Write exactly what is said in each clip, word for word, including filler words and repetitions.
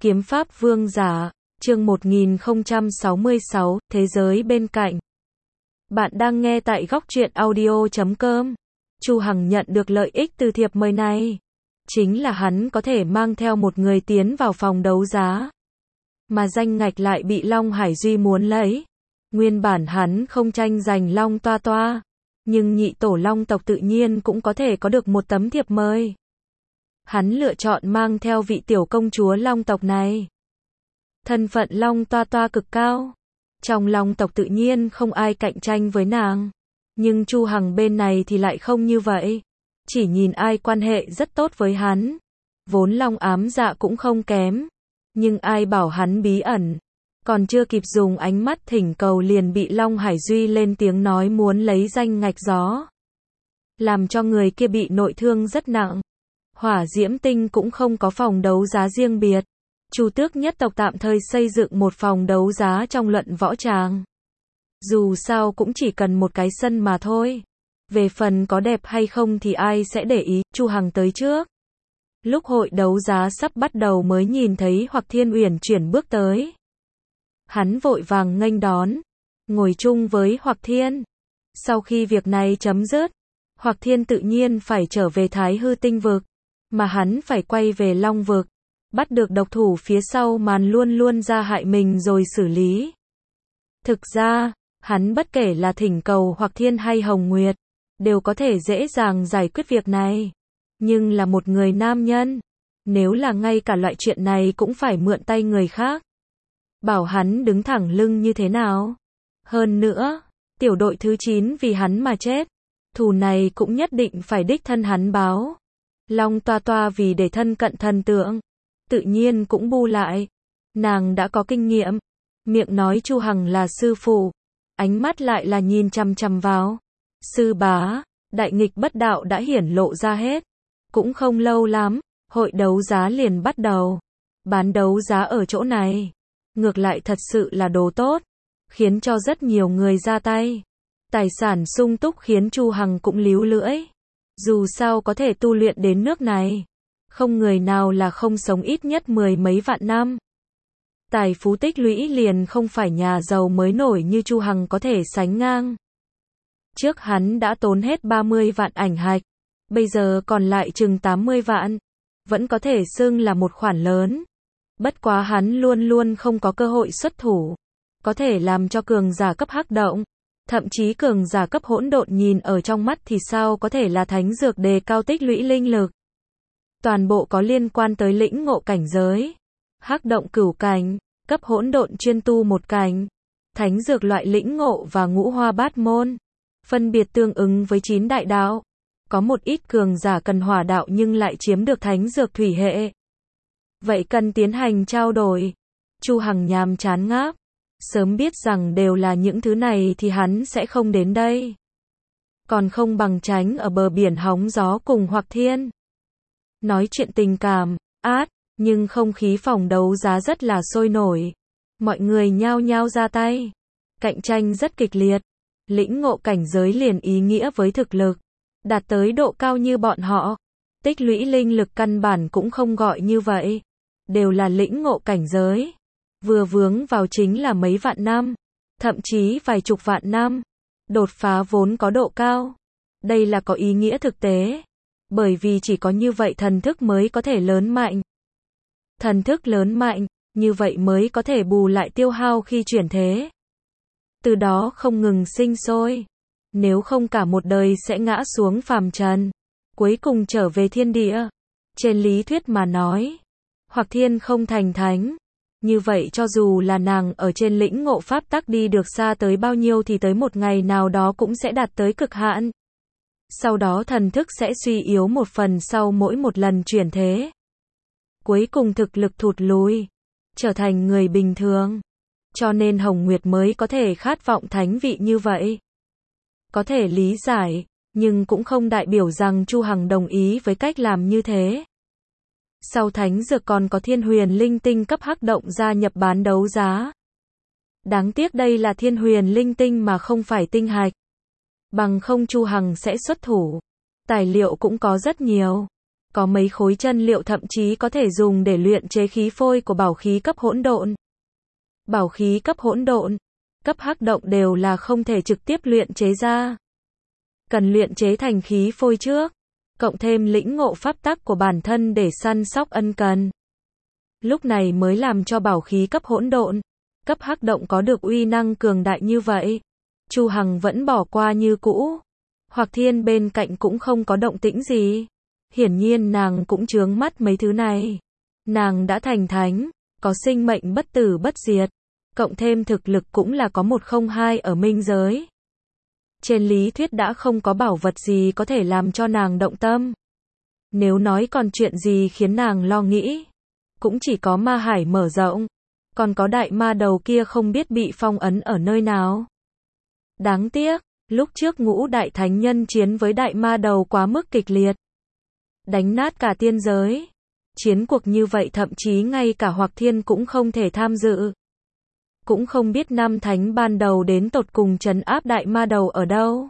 Kiếm pháp vương giả, chương một nghìn không trăm sáu mươi sáu, thế giới bên cạnh. Bạn đang nghe tại góc truyện audio chấm com. Chu Hằng nhận được lợi ích từ thiệp mời này. Chính là hắn có thể mang theo một người tiến vào phòng đấu giá. Mà danh ngạch lại bị Long Hải Duy muốn lấy. Nguyên bản hắn không tranh giành Long Toa Toa. Nhưng nhị tổ Long tộc tự nhiên cũng có thể có được một tấm thiệp mời. Hắn lựa chọn mang theo vị tiểu công chúa Long tộc này. Thân phận Long Toa Toa cực cao. Trong Long tộc tự nhiên không ai cạnh tranh với nàng. Nhưng Chu Hằng bên này thì lại không như vậy. Chỉ nhìn ai quan hệ rất tốt với hắn. Vốn Long ám dạ cũng không kém. Nhưng ai bảo hắn bí ẩn. Còn chưa kịp dùng ánh mắt thỉnh cầu liền bị Long Hải Duy lên tiếng nói muốn lấy danh ngạch gió. Làm cho người kia bị nội thương rất nặng. Hỏa Diễm Tinh cũng không có phòng đấu giá riêng biệt. Chu Tước nhất tộc tạm thời xây dựng một phòng đấu giá trong luận võ tràng. Dù sao cũng chỉ cần một cái sân mà thôi. Về phần có đẹp hay không thì ai sẽ để ý, Chu Hằng tới trước. Lúc hội đấu giá sắp bắt đầu mới nhìn thấy Hoặc Thiên Uyển chuyển bước tới. Hắn vội vàng nghênh đón, ngồi chung với Hoặc Thiên. Sau khi việc này chấm dứt, Hoặc Thiên tự nhiên phải trở về Thái Hư Tinh vực, mà hắn phải quay về Long vực, bắt được độc thủ phía sau màn luôn luôn ra hại mình rồi xử lý. Thực ra, hắn bất kể là thỉnh cầu Hoặc Thiên hay Hồng Nguyệt, đều có thể dễ dàng giải quyết việc này. Nhưng là một người nam nhân, nếu là ngay cả loại chuyện này cũng phải mượn tay người khác. Bảo hắn đứng thẳng lưng như thế nào? Hơn nữa, tiểu đội thứ chín vì hắn mà chết. Thù này cũng nhất định phải đích thân hắn báo. Long Toa Toa vì để thân cận thần tượng, tự nhiên cũng bu lại. Nàng đã có kinh nghiệm. Miệng nói Chu Hằng là sư phụ, ánh mắt lại là nhìn chằm chằm vào. Sư bá, đại nghịch bất đạo đã hiển lộ ra hết. Cũng không lâu lắm, hội đấu giá liền bắt đầu. Bán đấu giá ở chỗ này, ngược lại thật sự là đồ tốt, khiến cho rất nhiều người ra tay. Tài sản sung túc khiến Chu Hằng cũng líu lưỡi. Dù sao có thể tu luyện đến nước này, không người nào là không sống ít nhất mười mấy vạn năm. Tài phú tích lũy liền không phải nhà giàu mới nổi như Chu Hằng có thể sánh ngang. Trước hắn đã tốn hết ba mươi vạn ảnh hạch, bây giờ còn lại chừng tám mươi vạn, vẫn có thể xưng là một khoản lớn. Bất quá hắn luôn luôn không có cơ hội xuất thủ, có thể làm cho cường giả cấp hắc động, thậm chí cường giả cấp hỗn độn nhìn ở trong mắt thì sao có thể là thánh dược đề cao tích lũy linh lực. Toàn bộ có liên quan tới lĩnh ngộ cảnh giới. Hắc động cửu cảnh, cấp hỗn độn chuyên tu một cảnh, thánh dược loại lĩnh ngộ và ngũ hoa bát môn, phân biệt tương ứng với chín đại đạo. Có một ít cường giả cần hỏa đạo nhưng lại chiếm được thánh dược thủy hệ. Vậy cần tiến hành trao đổi. Chu Hằng nhàm chán ngáp. Sớm biết rằng đều là những thứ này thì hắn sẽ không đến đây. Còn không bằng tránh ở bờ biển hóng gió cùng Hoặc Thiên. Nói chuyện tình cảm, át, nhưng không khí phòng đấu giá rất là sôi nổi. Mọi người nhao nhao ra tay. Cạnh tranh rất kịch liệt. Lĩnh ngộ cảnh giới liền ý nghĩa với thực lực. Đạt tới độ cao như bọn họ. Tích lũy linh lực căn bản cũng không gọi như vậy. Đều là lĩnh ngộ cảnh giới. Vừa vướng vào chính là mấy vạn năm. Thậm chí vài chục vạn năm. Đột phá vốn có độ cao. Đây là có ý nghĩa thực tế. Bởi vì chỉ có như vậy thần thức mới có thể lớn mạnh. Thần thức lớn mạnh, như vậy mới có thể bù lại tiêu hao khi chuyển thế. Từ đó không ngừng sinh sôi. Nếu không cả một đời sẽ ngã xuống phàm trần. Cuối cùng trở về thiên địa. Trên lý thuyết mà nói, Hoặc Thiên không thành thánh. Như vậy cho dù là nàng ở trên lĩnh ngộ pháp tắc đi được xa tới bao nhiêu thì tới một ngày nào đó cũng sẽ đạt tới cực hạn. Sau đó thần thức sẽ suy yếu một phần sau mỗi một lần chuyển thế. Cuối cùng thực lực thụt lùi, trở thành người bình thường. Cho nên Hồng Nguyệt mới có thể khát vọng thánh vị như vậy. Có thể lý giải, nhưng cũng không đại biểu rằng Chu Hằng đồng ý với cách làm như thế. Sau thánh dược còn có Thiên Huyền Linh Tinh cấp hắc động gia nhập bán đấu giá. Đáng tiếc đây là Thiên Huyền Linh Tinh mà không phải tinh hạch. Bằng không Chu Hằng sẽ xuất thủ. Tài liệu cũng có rất nhiều. Có mấy khối chân liệu thậm chí có thể dùng để luyện chế khí phôi của bảo khí cấp hỗn độn. Bảo khí cấp hỗn độn, cấp hắc động đều là không thể trực tiếp luyện chế ra. Cần luyện chế thành khí phôi trước, cộng thêm lĩnh ngộ pháp tắc của bản thân để săn sóc ân cần. Lúc này mới làm cho bảo khí cấp hỗn độn, cấp hắc động có được uy năng cường đại như vậy. Chu Hằng vẫn bỏ qua như cũ. Hoặc Thiên bên cạnh cũng không có động tĩnh gì. Hiển nhiên nàng cũng chướng mắt mấy thứ này. Nàng đã thành thánh, có sinh mệnh bất tử bất diệt, cộng thêm thực lực cũng là có một không hai ở minh giới. Trên lý thuyết đã không có bảo vật gì có thể làm cho nàng động tâm. Nếu nói còn chuyện gì khiến nàng lo nghĩ, cũng chỉ có ma hải mở rộng, còn có đại ma đầu kia không biết bị phong ấn ở nơi nào. Đáng tiếc, lúc trước ngũ đại thánh nhân chiến với đại ma đầu quá mức kịch liệt, đánh nát cả tiên giới. Chiến cuộc như vậy thậm chí ngay cả Hoặc Thiên cũng không thể tham dự. Cũng không biết năm thánh ban đầu đến tột cùng trấn áp đại ma đầu ở đâu.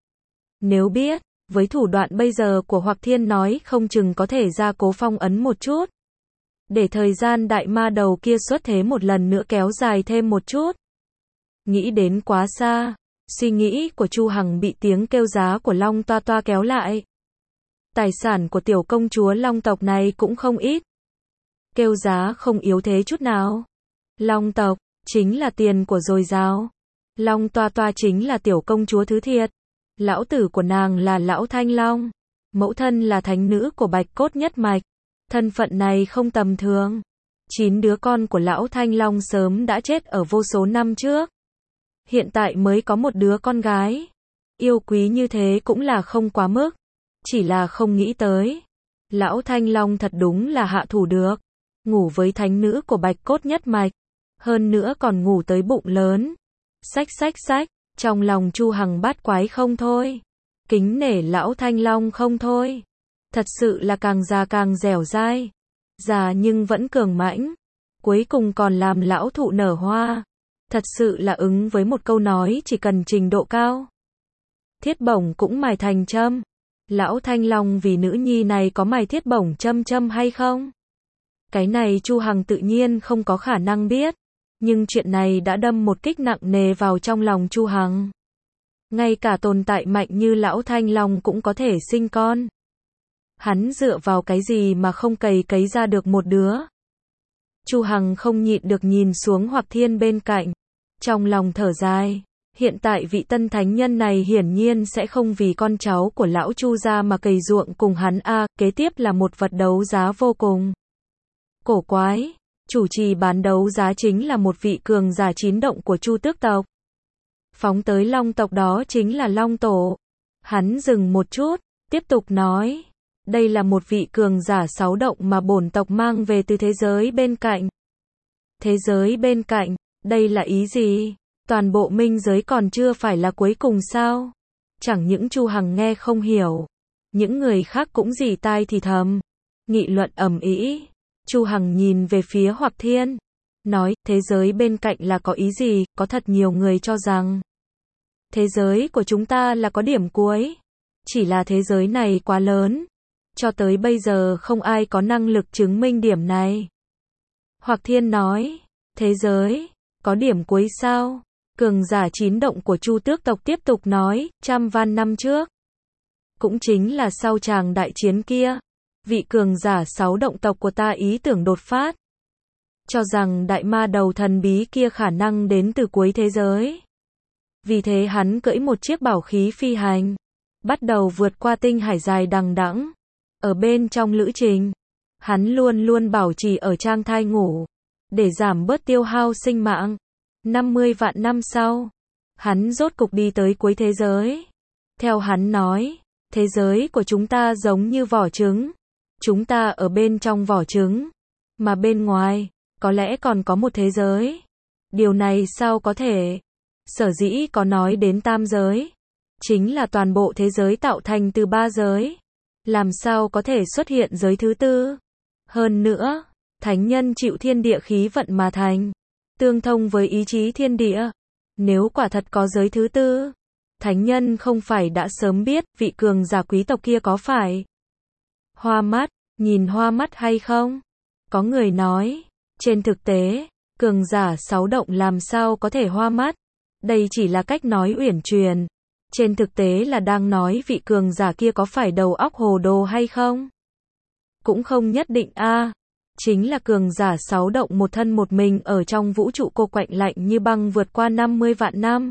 Nếu biết, với thủ đoạn bây giờ của Hoặc Thiên nói không chừng có thể ra cố phong ấn một chút. Để thời gian đại ma đầu kia xuất thế một lần nữa kéo dài thêm một chút. Nghĩ đến quá xa, suy nghĩ của Chu Hằng bị tiếng kêu giá của Long Toa Toa kéo lại. Tài sản của tiểu công chúa Long tộc này cũng không ít. Kêu giá không yếu thế chút nào. Long tộc, chính là tiền của dồi dào. Long Toa Toa chính là tiểu công chúa thứ thiệt. Lão tử của nàng là Lão Thanh Long. Mẫu thân là thánh nữ của Bạch Cốt Nhất Mạch. Thân phận này không tầm thường. Chín đứa con của Lão Thanh Long sớm đã chết ở vô số năm trước. Hiện tại mới có một đứa con gái. Yêu quý như thế cũng là không quá mức. Chỉ là không nghĩ tới. Lão Thanh Long thật đúng là hạ thủ được. Ngủ với thánh nữ của Bạch Cốt Nhất Mạch. Hơn nữa còn ngủ tới bụng lớn. Xách xách xách. Trong lòng Chu Hằng bát quái không thôi. Kính nể Lão Thanh Long không thôi. Thật sự là càng già càng dẻo dai. Già nhưng vẫn cường mãnh. Cuối cùng còn làm lão thụ nở hoa. Thật sự là ứng với một câu nói chỉ cần trình độ cao. Thiết bổng cũng mài thành châm. Lão Thanh Long vì nữ nhi này có mài thiết bổng châm châm hay không? Cái này Chu Hằng tự nhiên không có khả năng biết. Nhưng chuyện này đã đâm một kích nặng nề vào trong lòng Chu Hằng. Ngay cả tồn tại mạnh như Lão Thanh Long cũng có thể sinh con. Hắn dựa vào cái gì mà không cày cấy ra được một đứa? Chu Hằng không nhịn được nhìn xuống Hoặc Thiên bên cạnh. Trong lòng thở dài. Hiện tại vị tân thánh nhân này hiển nhiên sẽ không vì con cháu của lão Chu gia mà cày ruộng cùng hắn a, à, kế tiếp là một vật đấu giá vô cùng cổ quái. Chủ trì bán đấu giá chính là một vị cường giả chín động của Chu tước tộc. Phóng tới Long tộc đó chính là Long tổ. Hắn dừng một chút, tiếp tục nói. Đây là một vị cường giả sáu động mà bổn tộc mang về từ thế giới bên cạnh. Thế giới bên cạnh, đây là ý gì? Toàn bộ minh giới còn chưa phải là cuối cùng sao? Chẳng những Chu Hằng nghe không hiểu. Những người khác cũng rỉ tai thì thầm. Nghị luận ầm ĩ. Chu Hằng nhìn về phía Hoặc Thiên. Nói, thế giới bên cạnh là có ý gì? Có thật nhiều người cho rằng thế giới của chúng ta là có điểm cuối. Chỉ là thế giới này quá lớn. Cho tới bây giờ không ai có năng lực chứng minh điểm này. Hoặc Thiên nói, thế giới, có điểm cuối sao? Cường giả chín động của Chu tước tộc tiếp tục nói, trăm van năm trước. Cũng chính là sau tràng đại chiến kia. Vị cường giả sáu động tộc của ta ý tưởng đột phát. Cho rằng đại ma đầu thần bí kia khả năng đến từ cuối thế giới. Vì thế hắn cưỡi một chiếc bảo khí phi hành. Bắt đầu vượt qua tinh hải dài đằng đẵng. Ở bên trong lữ trình, hắn luôn luôn bảo trì ở trạng thái ngủ, để giảm bớt tiêu hao sinh mạng. năm mươi vạn năm sau, hắn rốt cục đi tới cuối thế giới. Theo hắn nói, thế giới của chúng ta giống như vỏ trứng. Chúng ta ở bên trong vỏ trứng, mà bên ngoài, có lẽ còn có một thế giới. Điều này sao có thể? Sở dĩ có nói đến tam giới, chính là toàn bộ thế giới tạo thành từ ba giới. Làm sao có thể xuất hiện giới thứ tư? Hơn nữa, thánh nhân chịu thiên địa khí vận mà thành, tương thông với ý chí thiên địa. Nếu quả thật có giới thứ tư, thánh nhân không phải đã sớm biết vị cường giả quý tộc kia có phải Hoa mắt, nhìn hoa mắt hay không? Có người nói, trên thực tế, cường giả sáu động làm sao có thể hoa mắt? Đây chỉ là cách nói uyển chuyển. Trên thực tế là đang nói vị cường giả kia có phải đầu óc hồ đồ hay không? Cũng không nhất định a. À. Chính là cường giả sáu động một thân một mình ở trong vũ trụ cô quạnh lạnh như băng vượt qua năm mươi vạn năm.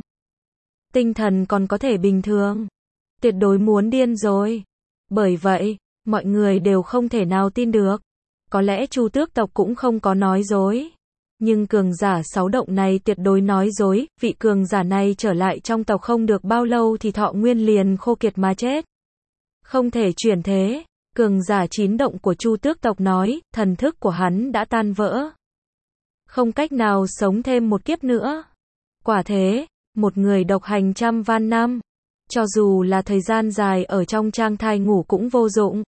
Tinh thần còn có thể bình thường. Tuyệt đối muốn điên rồi. Bởi vậy, mọi người đều không thể nào tin được. Có lẽ Chu tước tộc cũng không có nói dối. Nhưng cường giả sáu động này tuyệt đối nói dối, vị cường giả này trở lại trong tộc không được bao lâu thì thọ nguyên liền khô kiệt mà chết. Không thể chuyển thế. Cường giả chín động của Chu tước tộc nói, thần thức của hắn đã tan vỡ. Không cách nào sống thêm một kiếp nữa. Quả thế, một người độc hành trăm van năm. Cho dù là thời gian dài ở trong trang thai ngủ cũng vô dụng.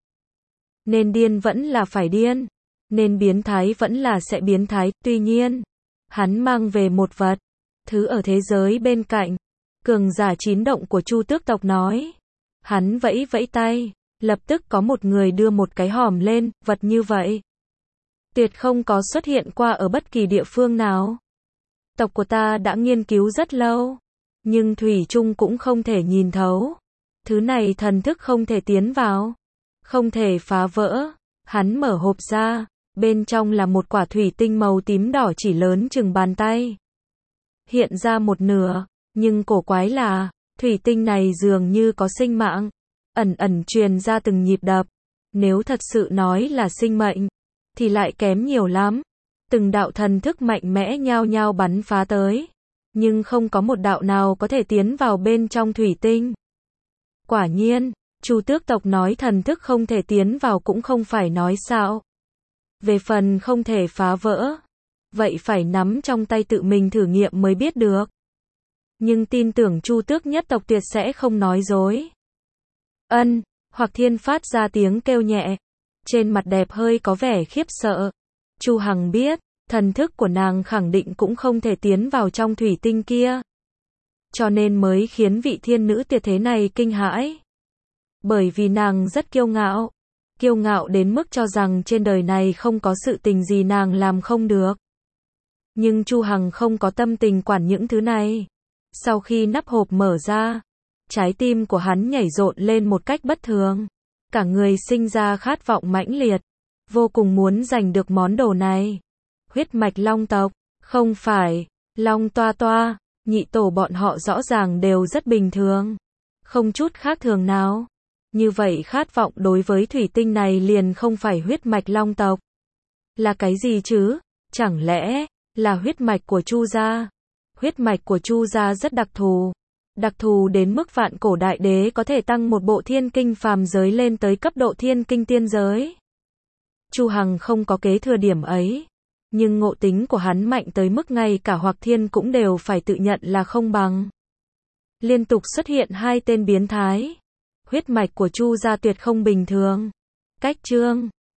Nên điên vẫn là phải điên. Nên biến thái vẫn là sẽ biến thái. Tuy nhiên, hắn mang về một vật. Thứ ở thế giới bên cạnh. Cường giả chín động của Chu tước tộc nói. Hắn vẫy vẫy tay. Lập tức có một người đưa một cái hòm lên, vật như vậy. Tuyệt không có xuất hiện qua ở bất kỳ địa phương nào. Tộc của ta đã nghiên cứu rất lâu. Nhưng Thủy chung cũng không thể nhìn thấu. Thứ này thần thức không thể tiến vào. Không thể phá vỡ. Hắn mở hộp ra. Bên trong là một quả thủy tinh màu tím đỏ chỉ lớn chừng bàn tay. Hiện ra một nửa. Nhưng cổ quái là, thủy tinh này dường như có sinh mạng. Ẩn ẩn truyền ra từng nhịp đập. Nếu thật sự nói là sinh mệnh, thì lại kém nhiều lắm. Từng đạo thần thức mạnh mẽ nhao nhao bắn phá tới. Nhưng không có một đạo nào có thể tiến vào bên trong thủy tinh. Quả nhiên, Chu tước tộc nói thần thức không thể tiến vào cũng không phải nói xạo. Về phần không thể phá vỡ, vậy phải nắm trong tay tự mình thử nghiệm mới biết được. Nhưng tin tưởng Chu tước nhất tộc tuyệt sẽ không nói dối. Ân, Hoặc Thiên phát ra tiếng kêu nhẹ. Trên mặt đẹp hơi có vẻ khiếp sợ. Chu Hằng biết, thần thức của nàng khẳng định cũng không thể tiến vào trong thủy tinh kia. Cho nên mới khiến vị thiên nữ tuyệt thế này kinh hãi. Bởi vì nàng rất kiêu ngạo. Kiêu ngạo đến mức cho rằng trên đời này không có sự tình gì nàng làm không được. Nhưng Chu Hằng không có tâm tình quản những thứ này. Sau khi nắp hộp mở ra, trái tim của hắn nhảy rộn lên một cách bất thường. Cả người sinh ra khát vọng mãnh liệt. Vô cùng muốn giành được món đồ này. Huyết mạch long tộc. Không phải. Long toa toa. Nhị tổ bọn họ rõ ràng đều rất bình thường. Không chút khác thường nào. Như vậy khát vọng đối với thủy tinh này liền không phải huyết mạch long tộc. Là cái gì chứ? Chẳng lẽ là huyết mạch của Chu gia? Huyết mạch của Chu gia rất đặc thù. Đặc thù đến mức vạn cổ đại đế có thể tăng một bộ thiên kinh phàm giới lên tới cấp độ thiên kinh tiên giới. Chu Hằng không có kế thừa điểm ấy. Nhưng ngộ tính của hắn mạnh tới mức ngay cả Hoặc Thiên cũng đều phải tự nhận là không bằng. Liên tục xuất hiện hai tên biến thái. Huyết mạch của Chu gia tuyệt không bình thường. Cách chương